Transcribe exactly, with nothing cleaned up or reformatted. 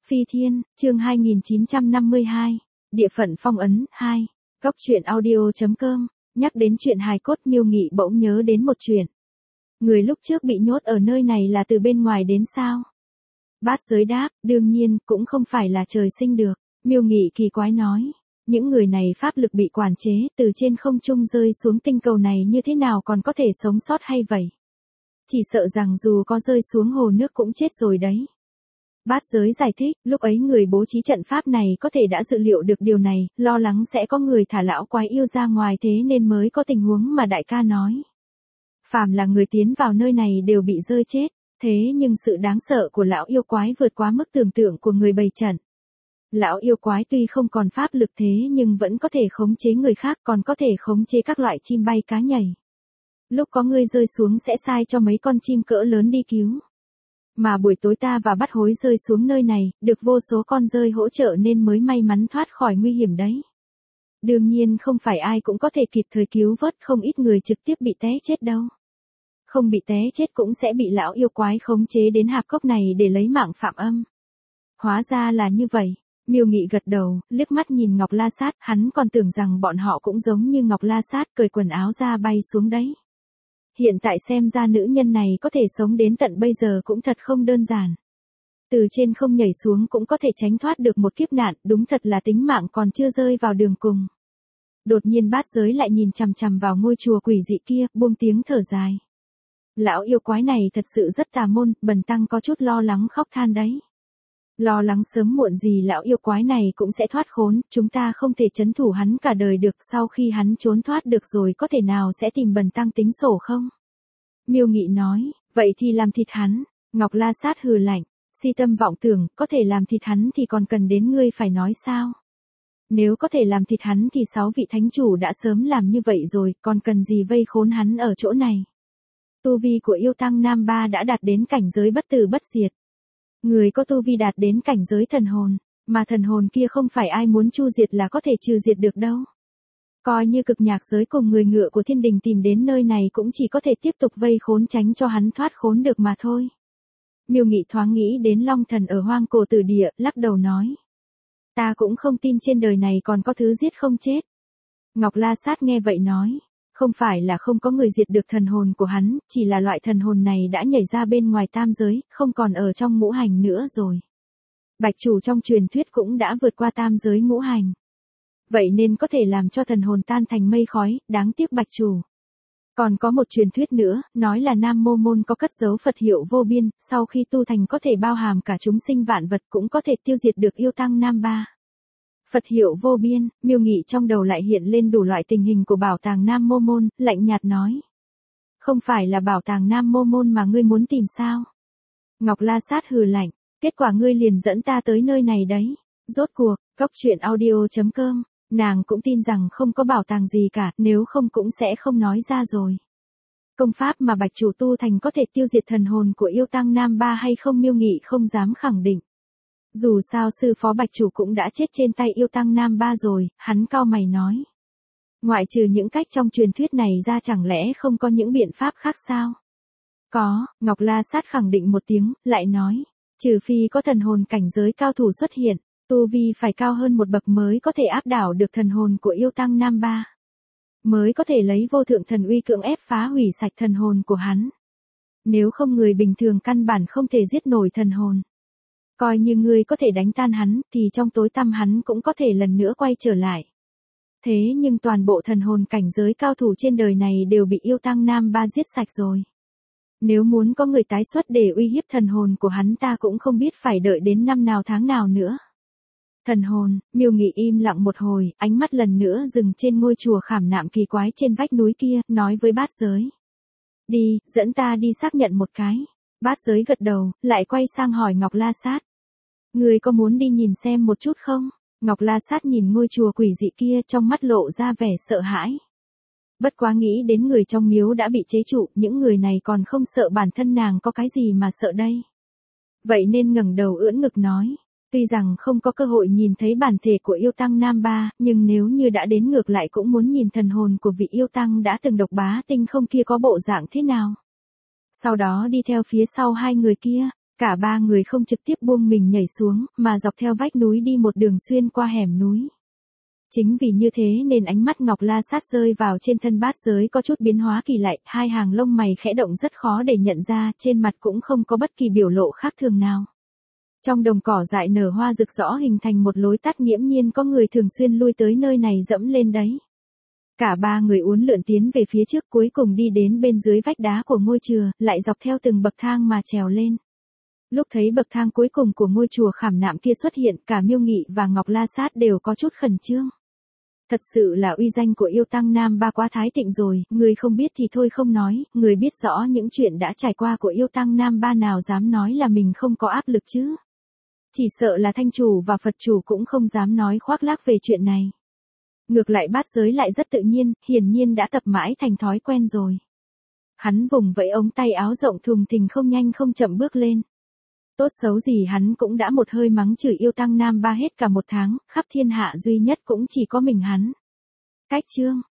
Phi Thiên, chương hai nghìn chín trăm năm mươi hai, Địa phận phong ấn, hai. Góc truyện audio.com, nhắc đến chuyện hài cốt Miêu Nghị bỗng nhớ đến một chuyện. Người lúc trước bị nhốt ở nơi này là từ bên ngoài đến sao? Bát Giới đáp, đương nhiên, cũng không phải là trời sinh được. Miêu Nghị kỳ quái nói, những người này pháp lực bị quản chế, từ trên không trung rơi xuống tinh cầu này như thế nào còn có thể sống sót hay vậy? Chỉ sợ rằng dù có rơi xuống hồ nước cũng chết rồi đấy. Bát Giới giải thích, lúc ấy người bố trí trận pháp này có thể đã dự liệu được điều này, lo lắng sẽ có người thả lão quái yêu ra ngoài thế nên mới có tình huống mà đại ca nói. Phàm là người tiến vào nơi này đều bị rơi chết, thế nhưng sự đáng sợ của lão yêu quái vượt quá mức tưởng tượng của người bày trận. Lão yêu quái tuy không còn pháp lực thế nhưng vẫn có thể khống chế người khác, còn có thể khống chế các loại chim bay cá nhảy. Lúc có người rơi xuống sẽ sai cho mấy con chim cỡ lớn đi cứu. Mà buổi tối ta và Bắt Hối rơi xuống nơi này, được vô số con rơi hỗ trợ nên mới may mắn thoát khỏi nguy hiểm đấy. Đương nhiên không phải ai cũng có thể kịp thời cứu vớt, không ít người trực tiếp bị té chết đâu. Không bị té chết cũng sẽ bị lão yêu quái khống chế đến hạp cốc này để lấy mạng phạm âm. Hóa ra là như vậy. Miêu Nghị gật đầu, liếc mắt nhìn Ngọc La Sát, hắn còn tưởng rằng bọn họ cũng giống như Ngọc La Sát cởi quần áo ra bay xuống đấy. Hiện tại xem ra nữ nhân này có thể sống đến tận bây giờ cũng thật không đơn giản. Từ trên không nhảy xuống cũng có thể tránh thoát được một kiếp nạn, đúng thật là tính mạng còn chưa rơi vào đường cùng. Đột nhiên Bát Giới lại nhìn chằm chằm vào ngôi chùa quỷ dị kia, buông tiếng thở dài. Lão yêu quái này thật sự rất tà môn, bần tăng có chút lo lắng khóc than đấy. Lo lắng sớm muộn gì lão yêu quái này cũng sẽ thoát khốn, chúng ta không thể trấn thủ hắn cả đời được, sau khi hắn trốn thoát được rồi có thể nào sẽ tìm bần tăng tính sổ không? Miêu Nghị nói, vậy thì làm thịt hắn. Ngọc La Sát hừ lạnh, si tâm vọng tưởng, có thể làm thịt hắn thì còn cần đến ngươi phải nói sao? Nếu có thể làm thịt hắn thì sáu vị thánh chủ đã sớm làm như vậy rồi, còn cần gì vây khốn hắn ở chỗ này? Tu vi của yêu tăng Nam Ba đã đạt đến cảnh giới bất tử bất diệt. Người có tu vi đạt đến cảnh giới thần hồn, mà thần hồn kia không phải ai muốn chu diệt là có thể trừ diệt được đâu. Coi như cực nhạc giới cùng người ngựa của thiên đình tìm đến nơi này cũng chỉ có thể tiếp tục vây khốn tránh cho hắn thoát khốn được mà thôi. Miêu Nghị thoáng nghĩ đến Long Thần ở Hoang Cổ Tử Địa, lắc đầu nói. Ta cũng không tin trên đời này còn có thứ giết không chết. Ngọc La Sát nghe vậy nói. Không phải là không có người diệt được thần hồn của hắn, chỉ là loại thần hồn này đã nhảy ra bên ngoài tam giới, không còn ở trong ngũ hành nữa rồi. Bạch chủ trong truyền thuyết cũng đã vượt qua tam giới ngũ hành. Vậy nên có thể làm cho thần hồn tan thành mây khói, đáng tiếc Bạch chủ. Còn có một truyền thuyết nữa, nói là Nam Mô Môn có cất giấu Phật hiệu vô biên, sau khi tu thành có thể bao hàm cả chúng sinh vạn vật, cũng có thể tiêu diệt được yêu tăng Nam Ba. Phật hiệu vô biên, Miêu Nghị trong đầu lại hiện lên đủ loại tình hình của bảo tàng Nam Mô Môn, lạnh nhạt nói. Không phải là bảo tàng Nam Mô Môn mà ngươi muốn tìm sao? Ngọc La Sát hừ lạnh, kết quả ngươi liền dẫn ta tới nơi này đấy. Rốt cuộc, góc truyện audio.com, nàng cũng tin rằng không có bảo tàng gì cả, nếu không cũng sẽ không nói ra rồi. Công pháp mà Bạch chủ tu thành có thể tiêu diệt thần hồn của yêu tăng Nam Ba hay không Miêu Nghị không dám khẳng định. Dù sao sư phó Bạch chủ cũng đã chết trên tay yêu tăng Nam Ba rồi, hắn cau mày nói. Ngoại trừ những cách trong truyền thuyết này ra chẳng lẽ không có những biện pháp khác sao? Có, Ngọc La Sát khẳng định một tiếng, lại nói. Trừ phi có thần hồn cảnh giới cao thủ xuất hiện, tu vi phải cao hơn một bậc mới có thể áp đảo được thần hồn của yêu tăng Nam Ba. Mới có thể lấy vô thượng thần uy cưỡng ép phá hủy sạch thần hồn của hắn. Nếu không người bình thường căn bản không thể giết nổi thần hồn. Coi như ngươi có thể đánh tan hắn, thì trong tối tăm hắn cũng có thể lần nữa quay trở lại. Thế nhưng toàn bộ thần hồn cảnh giới cao thủ trên đời này đều bị yêu tăng Nam Ba giết sạch rồi. Nếu muốn có người tái xuất để uy hiếp thần hồn của hắn ta cũng không biết phải đợi đến năm nào tháng nào nữa. Thần hồn, Miêu Nghị im lặng một hồi, ánh mắt lần nữa dừng trên ngôi chùa khảm nạm kỳ quái trên vách núi kia, nói với Bát Giới. Đi, dẫn ta đi xác nhận một cái. Bát Giới gật đầu, lại quay sang hỏi Ngọc La Sát. Người có muốn đi nhìn xem một chút không? Ngọc La Sát nhìn ngôi chùa quỷ dị kia trong mắt lộ ra vẻ sợ hãi. Bất quá nghĩ đến người trong miếu đã bị chế trụ, những người này còn không sợ bản thân nàng có cái gì mà sợ đây. Vậy nên ngẩng đầu ưỡn ngực nói. Tuy rằng không có cơ hội nhìn thấy bản thể của yêu tăng Nam Ba, nhưng nếu như đã đến ngược lại cũng muốn nhìn thần hồn của vị yêu tăng đã từng độc bá tinh không kia có bộ dạng thế nào. Sau đó đi theo phía sau hai người kia, Cả ba người không trực tiếp buông mình nhảy xuống, mà dọc theo vách núi đi một đường xuyên qua hẻm núi. Chính vì như thế nên ánh mắt Ngọc La Sát rơi vào trên thân bát giới có chút biến hóa kỳ lạ, hai hàng lông mày khẽ động rất khó để nhận ra, trên mặt cũng không có bất kỳ biểu lộ khác thường nào. Trong đồng cỏ dại nở hoa rực rõ hình thành một lối tắt, nghiễm nhiên có người thường xuyên lui tới nơi này dẫm lên đấy. Cả ba người uốn lượn tiến về phía trước, cuối cùng đi đến bên dưới vách đá của ngôi chùa, lại dọc theo từng bậc thang mà trèo lên. Lúc thấy bậc thang cuối cùng của ngôi chùa khảm nạm kia xuất hiện, cả Miêu Nghị và Ngọc La Sát đều có chút khẩn trương. Thật sự là uy danh của yêu tăng Nam Ba quá thái thịnh rồi, người không biết thì thôi không nói, người biết rõ những chuyện đã trải qua của yêu tăng Nam Ba nào dám nói là mình không có áp lực chứ. Chỉ sợ là Thanh Chủ và Phật Chủ cũng không dám nói khoác lác về chuyện này. Ngược lại bát giới lại rất tự nhiên, hiển nhiên đã tập mãi thành thói quen rồi. Hắn vùng vẫy ống tay áo rộng thùng thình không nhanh không chậm bước lên. Tốt xấu gì hắn cũng đã một hơi mắng chửi yêu tăng Nam Ba hết cả một tháng, khắp thiên hạ duy nhất cũng chỉ có mình hắn. Cách chương